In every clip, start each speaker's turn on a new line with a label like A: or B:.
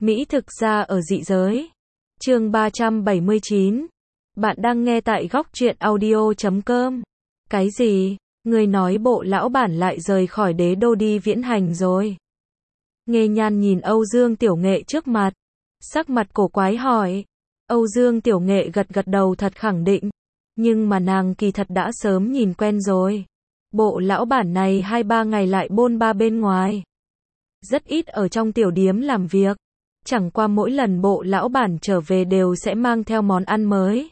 A: Mỹ thực ra ở dị giới. Chương 379. Bạn đang nghe tại góc truyện audio.com. Cái gì? Người nói bộ lão bản lại rời khỏi đế đô đi viễn hành rồi. Nghê Nhan nhìn Âu Dương Tiểu Nghệ trước mặt. Sắc mặt cổ quái hỏi. Âu Dương Tiểu Nghệ gật gật đầu thật khẳng định. Nhưng mà nàng kỳ thật đã sớm nhìn quen rồi. Bộ lão bản này 2-3 ngày lại bôn ba bên ngoài. Rất ít ở trong tiểu điếm làm việc. Chẳng qua mỗi lần bộ lão bản trở về đều sẽ mang theo món ăn mới.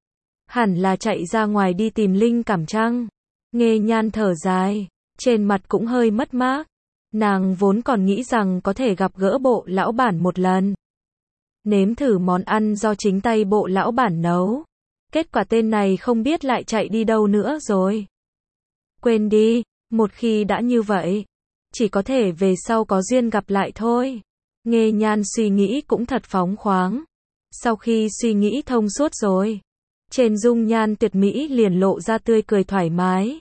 A: Hẳn là chạy ra ngoài đi tìm linh cảm chăng? Nghê Nhan thở dài, trên mặt cũng hơi mất mát. Nàng vốn còn nghĩ rằng có thể gặp gỡ bộ lão bản một lần. Nếm thử món ăn do chính tay bộ lão bản nấu. Kết quả tên này không biết lại chạy đi đâu nữa rồi. Quên đi, một khi đã như vậy, chỉ có thể về sau có duyên gặp lại thôi. Nghê Nhan suy nghĩ cũng thật phóng khoáng. Sau khi suy nghĩ thông suốt rồi, trên dung nhan tuyệt mỹ liền lộ ra tươi cười thoải mái.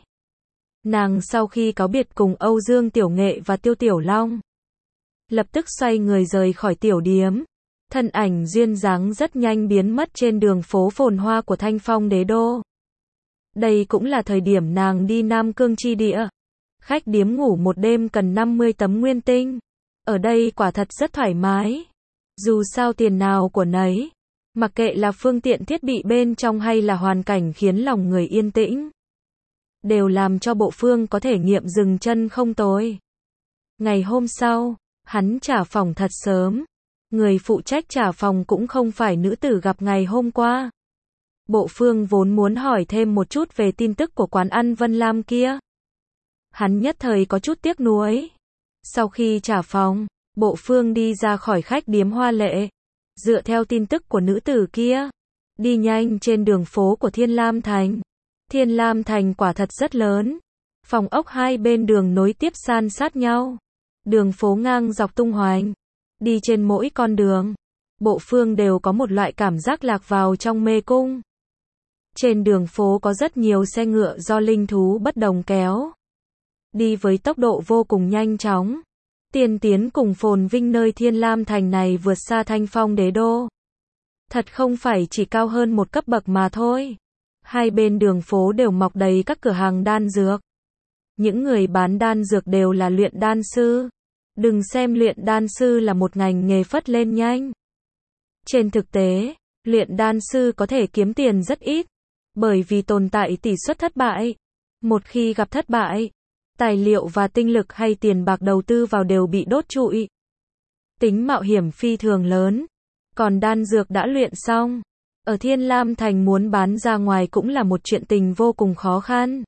A: Nàng sau khi cáo biệt cùng Âu Dương Tiểu Nghệ và Tiêu Tiểu Long, lập tức xoay người rời khỏi tiểu điếm. Thân ảnh duyên dáng rất nhanh biến mất trên đường phố phồn hoa của Thanh Phong đế đô. Đây cũng là thời điểm nàng đi Nam Cương chi địa. Khách điếm ngủ một đêm cần 50 tấm nguyên tinh. Ở đây quả thật rất thoải mái. Dù sao tiền nào của nấy. Mặc kệ là phương tiện thiết bị bên trong hay là hoàn cảnh khiến lòng người yên tĩnh, đều làm cho bộ phương có thể nghiệm dừng chân không tồi. Ngày hôm sau, hắn trả phòng thật sớm. Người phụ trách trả phòng cũng không phải nữ tử gặp ngày hôm qua. Bộ phương vốn muốn hỏi thêm một chút về tin tức của quán ăn Vân Lam kia. Hắn nhất thời có chút tiếc nuối. Sau khi trả phòng, bộ phương đi ra khỏi khách điếm hoa lệ. Dựa theo tin tức của nữ tử kia, đi nhanh trên đường phố của Thiên Lam Thành. Thiên Lam Thành quả thật rất lớn. Phòng ốc hai bên đường nối tiếp san sát nhau. Đường phố ngang dọc tung hoành. Đi trên mỗi con đường, bộ phương đều có một loại cảm giác lạc vào trong mê cung. Trên đường phố có rất nhiều xe ngựa do linh thú bất đồng kéo. Đi với tốc độ vô cùng nhanh chóng. Tiên tiến cùng phồn vinh nơi Thiên Lam Thành này vượt xa Thanh Phong đế đô. Thật không phải chỉ cao hơn một cấp bậc mà thôi. Hai bên đường phố đều mọc đầy các cửa hàng đan dược. Những người bán đan dược đều là luyện đan sư. Đừng xem luyện đan sư là một ngành nghề phất lên nhanh. Trên thực tế, luyện đan sư có thể kiếm tiền rất ít. Bởi vì tồn tại tỷ suất thất bại. Một khi gặp thất bại, tài liệu và tinh lực hay tiền bạc đầu tư vào đều bị đốt trụi. Tính mạo hiểm phi thường lớn. Còn đan dược đã luyện xong, ở Thiên Lam Thành muốn bán ra ngoài cũng là một chuyện tình vô cùng khó khăn.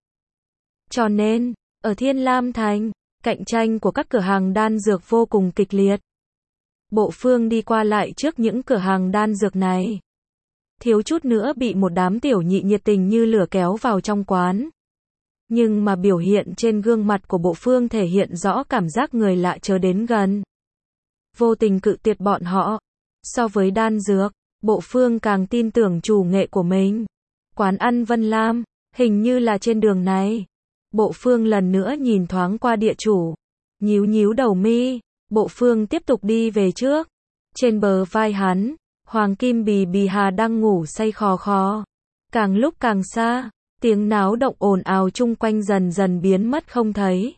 A: Cho nên, ở Thiên Lam Thành, cạnh tranh của các cửa hàng đan dược vô cùng kịch liệt. Bộ phương đi qua lại trước những cửa hàng đan dược này. Thiếu chút nữa bị một đám tiểu nhị nhiệt tình như lửa kéo vào trong quán. Nhưng mà biểu hiện trên gương mặt của bộ phương thể hiện rõ cảm giác người lạ chờ đến gần. Vô tình cự tuyệt bọn họ. So với đan dược, bộ phương càng tin tưởng chủ nghệ của mình. Quán ăn Vân Lam, hình như là trên đường này. Bộ phương lần nữa nhìn thoáng qua địa chủ. Nhíu nhíu đầu mi, bộ phương tiếp tục đi về trước. Trên bờ vai hắn, Hoàng Kim Bì Bì Hà đang ngủ say khò khò. Càng lúc càng xa, tiếng náo động ồn ào chung quanh dần dần biến mất không thấy.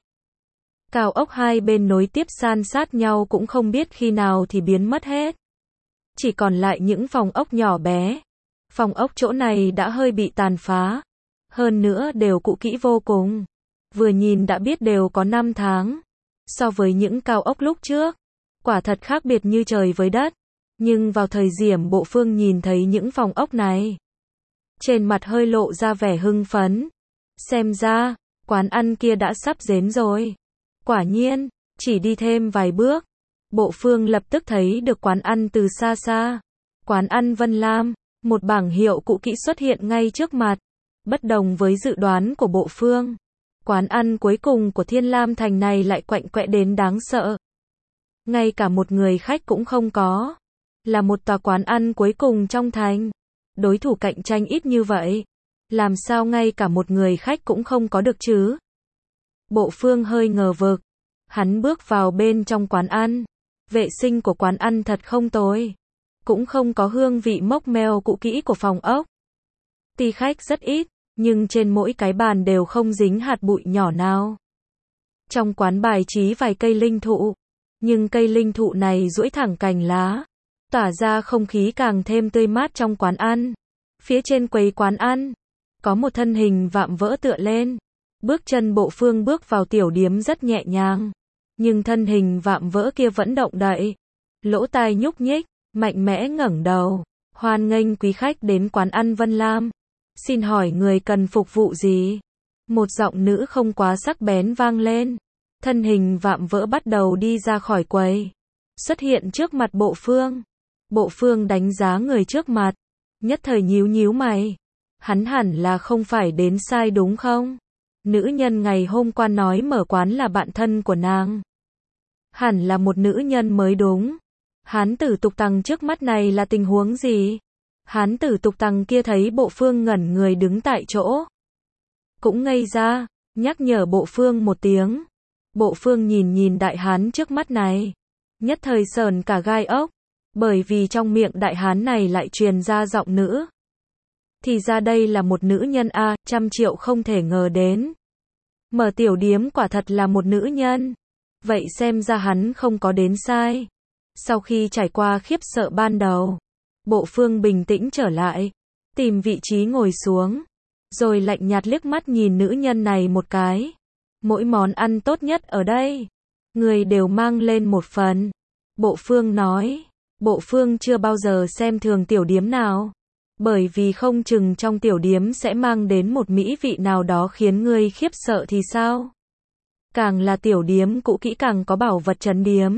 A: Cao ốc hai bên nối tiếp san sát nhau cũng không biết khi nào thì biến mất hết. Chỉ còn lại những phòng ốc nhỏ bé. Phòng ốc chỗ này đã hơi bị tàn phá. Hơn nữa đều cũ kỹ vô cùng. Vừa nhìn đã biết đều có 5 tháng. So với những cao ốc lúc trước, quả thật khác biệt như trời với đất. Nhưng vào thời điểm bộ phương nhìn thấy những phòng ốc này, trên mặt hơi lộ ra vẻ hưng phấn. Xem ra, quán ăn kia đã sắp đến rồi. Quả nhiên, chỉ đi thêm vài bước, bộ phương lập tức thấy được quán ăn từ xa xa. Quán ăn Vân Lam, một bảng hiệu cũ kỹ xuất hiện ngay trước mặt. Bất đồng với dự đoán của bộ phương, quán ăn cuối cùng của Thiên Lam Thành này lại quạnh quẽ đến đáng sợ. Ngay cả một người khách cũng không có. Là một tòa quán ăn cuối cùng trong thành. Đối thủ cạnh tranh ít như vậy. Làm sao ngay cả một người khách cũng không có được chứ? Bộ phương hơi ngờ vực. Hắn bước vào bên trong quán ăn. Vệ sinh của quán ăn thật không tồi. Cũng không có hương vị mốc meo cũ kỹ của phòng ốc. Tuy khách rất ít, nhưng trên mỗi cái bàn đều không dính hạt bụi nhỏ nào. Trong quán bài trí vài cây linh thụ, nhưng cây linh thụ này duỗi thẳng cành lá, tỏa ra không khí càng thêm tươi mát trong quán ăn. Phía trên quầy quán ăn, có một thân hình vạm vỡ tựa lên. Bước chân Bộ Phương bước vào tiểu điếm rất nhẹ nhàng, nhưng thân hình vạm vỡ kia vẫn động đậy. Lỗ tai nhúc nhích, mạnh mẽ ngẩng đầu. Hoan nghênh quý khách đến quán ăn Vân Lam. Xin hỏi người cần phục vụ gì? Một giọng nữ không quá sắc bén vang lên. Thân hình vạm vỡ bắt đầu đi ra khỏi quầy, xuất hiện trước mặt Bộ Phương. Bộ Phương đánh giá người trước mặt, nhất thời nhíu nhíu mày. Hắn hẳn là không phải đến sai đúng không? Nữ nhân ngày hôm qua nói mở quán là bạn thân của nàng. Hẳn là một nữ nhân mới đúng. Hán tử tục tằng trước mắt này là tình huống gì? Hán tử tục tằng kia thấy Bộ Phương ngẩn người đứng tại chỗ, cũng ngây ra, nhắc nhở Bộ Phương một tiếng. Bộ Phương nhìn nhìn đại hán trước mắt này, nhất thời sờn cả gai ốc, bởi vì trong miệng đại hán này lại truyền ra giọng nữ. Thì ra đây là một nữ nhân a, 100 triệu không thể ngờ đến. Mở tiểu điếm quả thật là một nữ nhân. Vậy xem ra hắn không có đến sai. Sau khi trải qua khiếp sợ ban đầu, Bộ Phương bình tĩnh trở lại, tìm vị trí ngồi xuống, rồi lạnh nhạt liếc mắt nhìn nữ nhân này một cái. Mỗi món ăn tốt nhất ở đây, người đều mang lên một phần. Bộ Phương nói, Bộ Phương chưa bao giờ xem thường tiểu điếm nào, bởi vì không chừng trong tiểu điếm sẽ mang đến một mỹ vị nào đó khiến ngươi khiếp sợ thì sao? Càng là tiểu điếm cũ kỹ càng có bảo vật trấn điếm.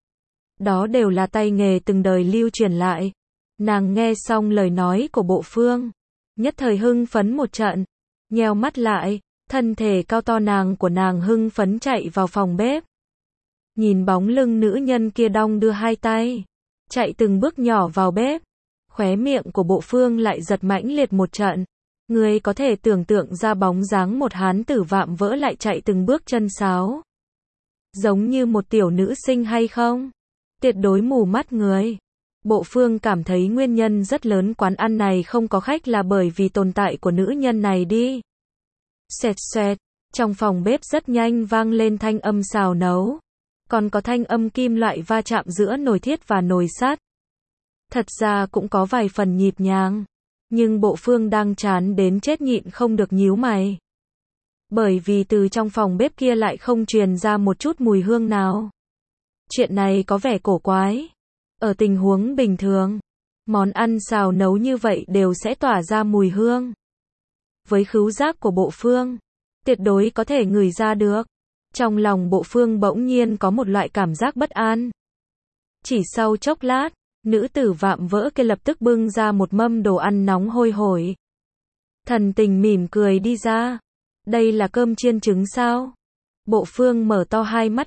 A: Đó đều là tay nghề từng đời lưu truyền lại. Nàng nghe xong lời nói của Bộ Phương, nhất thời hưng phấn một trận, nheo mắt lại, thân thể cao to nàng của nàng hưng phấn chạy vào phòng bếp. Nhìn bóng lưng nữ nhân kia đong đưa hai tay, chạy từng bước nhỏ vào bếp, khóe miệng của Bộ Phương lại giật mãnh liệt một trận. Ngươi có thể tưởng tượng ra bóng dáng một hán tử vạm vỡ lại chạy từng bước chân sáo, giống như một tiểu nữ sinh hay không? Tuyệt đối mù mắt người. Bộ Phương cảm thấy nguyên nhân rất lớn quán ăn này không có khách là bởi vì tồn tại của nữ nhân này đi. Xoẹt xoẹt, trong phòng bếp rất nhanh vang lên thanh âm xào nấu, còn có thanh âm kim loại va chạm giữa nồi thiết và nồi sắt. Thật ra cũng có vài phần nhịp nhàng, nhưng Bộ Phương đang chán đến chết nhịn không được nhíu mày. Bởi vì từ trong phòng bếp kia lại không truyền ra một chút mùi hương nào. Chuyện này có vẻ cổ quái. Ở tình huống bình thường, món ăn xào nấu như vậy đều sẽ tỏa ra mùi hương. Với khứu giác của Bộ Phương, tuyệt đối có thể ngửi ra được. Trong lòng Bộ Phương bỗng nhiên có một loại cảm giác bất an. Chỉ sau chốc lát, nữ tử vạm vỡ kia lập tức bưng ra một mâm đồ ăn nóng hôi hổi. Thần tình mỉm cười đi ra. Đây là cơm chiên trứng sao? Bộ Phương mở to hai mắt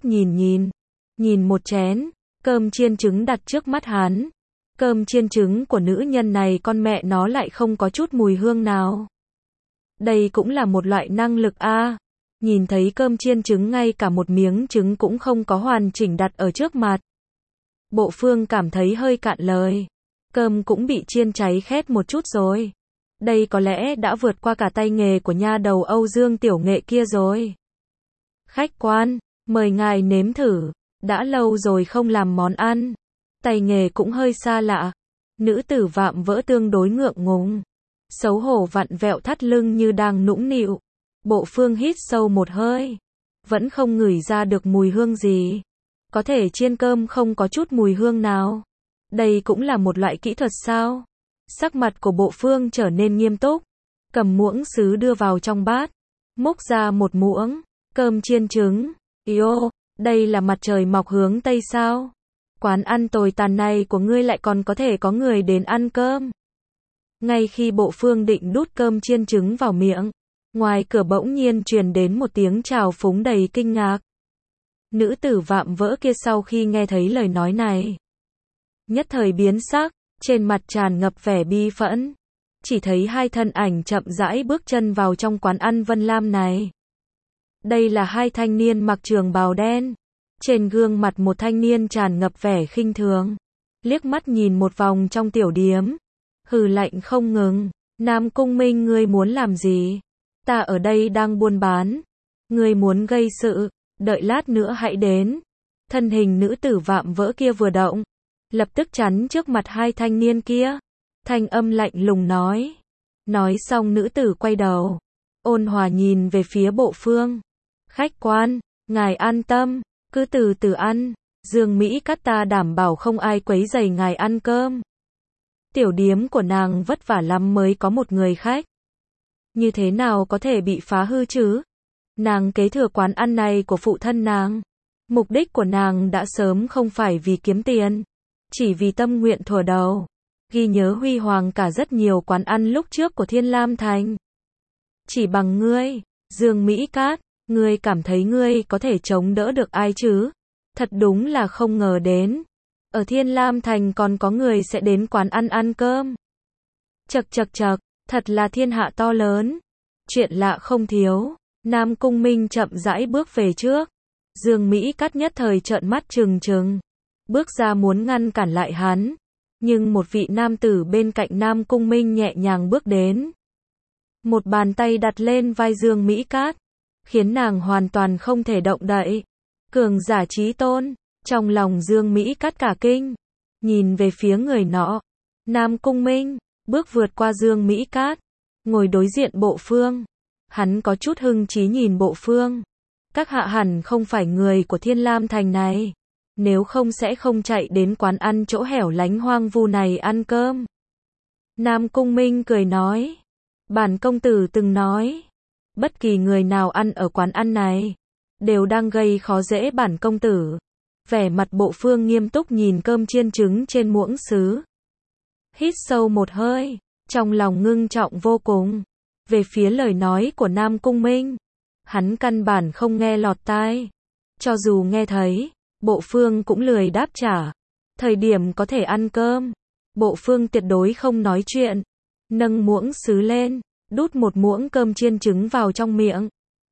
A: nhìn một chén cơm chiên trứng đặt trước mắt hắn. Cơm chiên trứng của nữ nhân này con mẹ nó lại không có chút mùi hương nào. Đây cũng là một loại năng lực a. Nhìn thấy cơm chiên trứng ngay cả một miếng trứng cũng không có hoàn chỉnh đặt ở trước mặt. Bộ Phương cảm thấy hơi cạn lời. Cơm cũng bị chiên cháy khét một chút rồi. Đây có lẽ đã vượt qua cả tay nghề của nha đầu Âu Dương tiểu nghệ kia rồi. Khách quan, mời ngài nếm thử. Đã lâu rồi không làm món ăn. Tay nghề cũng hơi xa lạ. Nữ tử vạm vỡ tương đối ngượng ngùng, xấu hổ vặn vẹo thắt lưng như đang nũng nịu. Bộ Phương hít sâu một hơi, vẫn không ngửi ra được mùi hương gì. Có thể chiên cơm không có chút mùi hương nào. Đây cũng là một loại kỹ thuật sao? Sắc mặt của Bộ Phương trở nên nghiêm túc, cầm muỗng sứ đưa vào trong bát, múc ra một muỗng cơm chiên trứng. Yêu, đây là mặt trời mọc hướng Tây sao? Quán ăn tồi tàn này của ngươi lại còn có thể có người đến ăn cơm. Ngay khi Bộ Phương định đút cơm chiên trứng vào miệng, ngoài cửa bỗng nhiên truyền đến một tiếng chào phúng đầy kinh ngạc. Nữ tử vạm vỡ kia sau khi nghe thấy lời nói này, nhất thời biến sắc, trên mặt tràn ngập vẻ bi phẫn. Chỉ thấy hai thân ảnh chậm rãi bước chân vào trong quán ăn Vân Lam này. Đây là hai thanh niên mặc trường bào đen, Trên gương mặt một thanh niên tràn ngập vẻ khinh thường. Liếc mắt nhìn một vòng trong tiểu điếm. Hừ lạnh không ngừng. Nam Cung Minh, ngươi muốn làm gì? Ta ở đây đang buôn bán. Ngươi muốn gây sự, đợi lát nữa hãy đến. Thân hình nữ tử vạm vỡ kia vừa động, lập tức chắn trước mặt hai thanh niên kia. Thanh âm lạnh lùng nói. Nói xong nữ tử quay đầu, ôn hòa nhìn về phía Bộ Phương. Khách quan, ngài an tâm, cứ từ từ ăn. Dương Mỹ Cát, ta đảm bảo không ai quấy rầy ngài ăn cơm. Tiểu điếm của nàng vất vả lắm mới có một người khách. Như thế nào có thể bị phá hư chứ? Nàng kế thừa quán ăn này của phụ thân nàng. Mục đích của nàng đã sớm không phải vì kiếm tiền, chỉ vì tâm nguyện thuở đầu. Ghi nhớ huy hoàng cả rất nhiều quán ăn lúc trước của Thiên Lam Thành. Chỉ bằng ngươi, Dương Mỹ Cát, ngươi cảm thấy ngươi có thể chống đỡ được ai chứ? Thật đúng là không ngờ đến. Ở Thiên Lam Thành còn có người sẽ đến quán ăn ăn cơm. Chậc chậc chậc, thật là thiên hạ to lớn. Chuyện lạ không thiếu. Nam Cung Minh chậm rãi bước về trước. Dương Mỹ Cát nhất thời trợn mắt trừng trừng. Bước ra muốn ngăn cản lại hắn. Nhưng một vị nam tử bên cạnh Nam Cung Minh nhẹ nhàng bước đến. Một bàn tay đặt lên vai Dương Mỹ Cát. Khiến nàng hoàn toàn không thể động đậy. Cường giả chí tôn. Trong lòng Dương Mỹ Cát cả kinh. Nhìn về phía người nọ. Nam Cung Minh bước vượt qua Dương Mỹ Cát. Ngồi đối diện Bộ Phương. Hắn có chút hưng trí nhìn Bộ Phương. Các hạ hẳn không phải người của Thiên Lam Thành này. Nếu không sẽ không chạy đến quán ăn chỗ hẻo lánh hoang vu này ăn cơm. Nam Cung Minh cười nói. Bản công tử từng nói. Bất kỳ người nào ăn ở quán ăn này. Đều đang gây khó dễ bản công tử. Vẻ mặt Bộ Phương nghiêm túc nhìn cơm chiên trứng trên muỗng sứ. Hít sâu một hơi. Trong lòng ngưng trọng vô cùng. Về phía lời nói của Nam Cung Minh. Hắn căn bản không nghe lọt tai. Cho dù nghe thấy, Bộ Phương cũng lười đáp trả. Thời điểm có thể ăn cơm, Bộ Phương tuyệt đối không nói chuyện. Nâng muỗng sứ lên, đút một muỗng cơm chiên trứng vào trong miệng.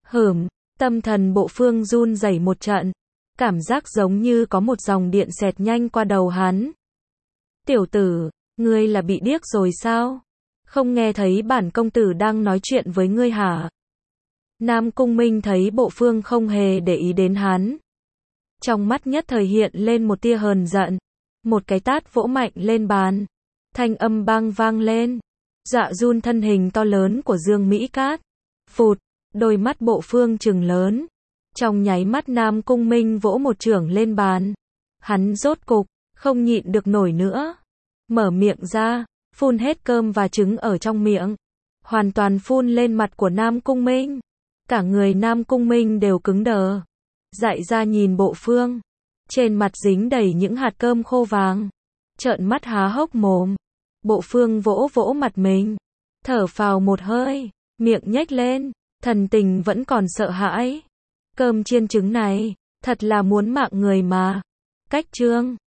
A: Tâm thần Bộ Phương run rẩy một trận. Cảm giác giống như có một dòng điện xẹt nhanh qua đầu hắn. Tiểu tử, ngươi là bị điếc rồi sao? Không nghe thấy bản công tử đang nói chuyện với ngươi hả? Nam Cung Minh thấy Bộ Phương không hề để ý đến hắn. Trong mắt nhất thời hiện lên một tia hờn giận. Một cái tát vỗ mạnh lên bàn. Thanh âm bang vang lên. Dọa run thân hình to lớn của Dương Mỹ Cát. Phụt, đôi mắt Bộ Phương trừng lớn. Trong nháy mắt Nam Cung Minh vỗ một chưởng lên bàn. Hắn rốt cục, không nhịn được nổi nữa. Mở miệng ra, phun hết cơm và trứng ở trong miệng. Hoàn toàn phun lên mặt của Nam Cung Minh. Cả người Nam Cung Minh đều cứng đờ. Dại ra nhìn Bộ Phương. Trên mặt dính đầy những hạt cơm khô vàng. Trợn mắt há hốc mồm. Bộ Phương vỗ vỗ mặt mình. Thở phào một hơi. Miệng nhếch lên. Thần tình vẫn còn sợ hãi. Cơm chiên trứng này, thật là muốn mạng người mà. Cách chương